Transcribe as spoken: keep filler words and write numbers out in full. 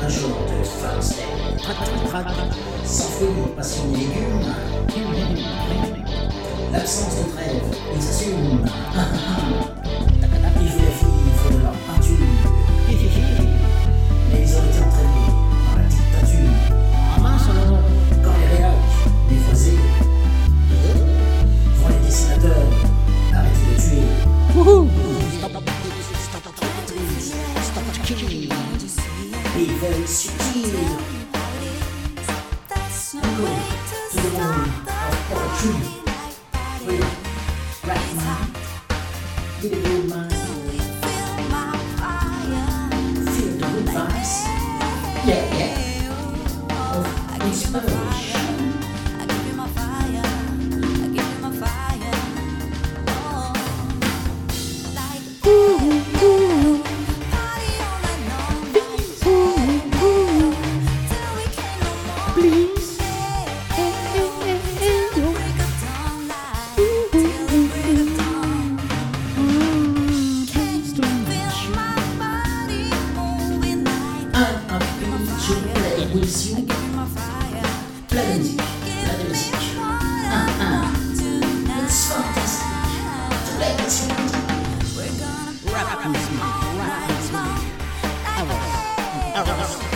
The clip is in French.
un jour de Father's Day. Trac, trac, trac. Sans fruits, passion et légumes. L'absence de trêve, ils assument. Il faut la fille, il faut de leur peinture. Mais ils ont été entraînés dans la dictature. Ah mince alors. Quand les réacs, déphasés, vont les dessinateurs arrêter de tuer. Wouhou. Stop, stop, stop killing. Be very subtle. Go to the world of poetry. Free, right mind, with a good mind. Feel the good vibes. Yeah, yeah. Of inspiration. With you, plein de musique, plein de musique. Ah ah, it's fantastic. Let's Rap music, rap music. Elvis, Elvis.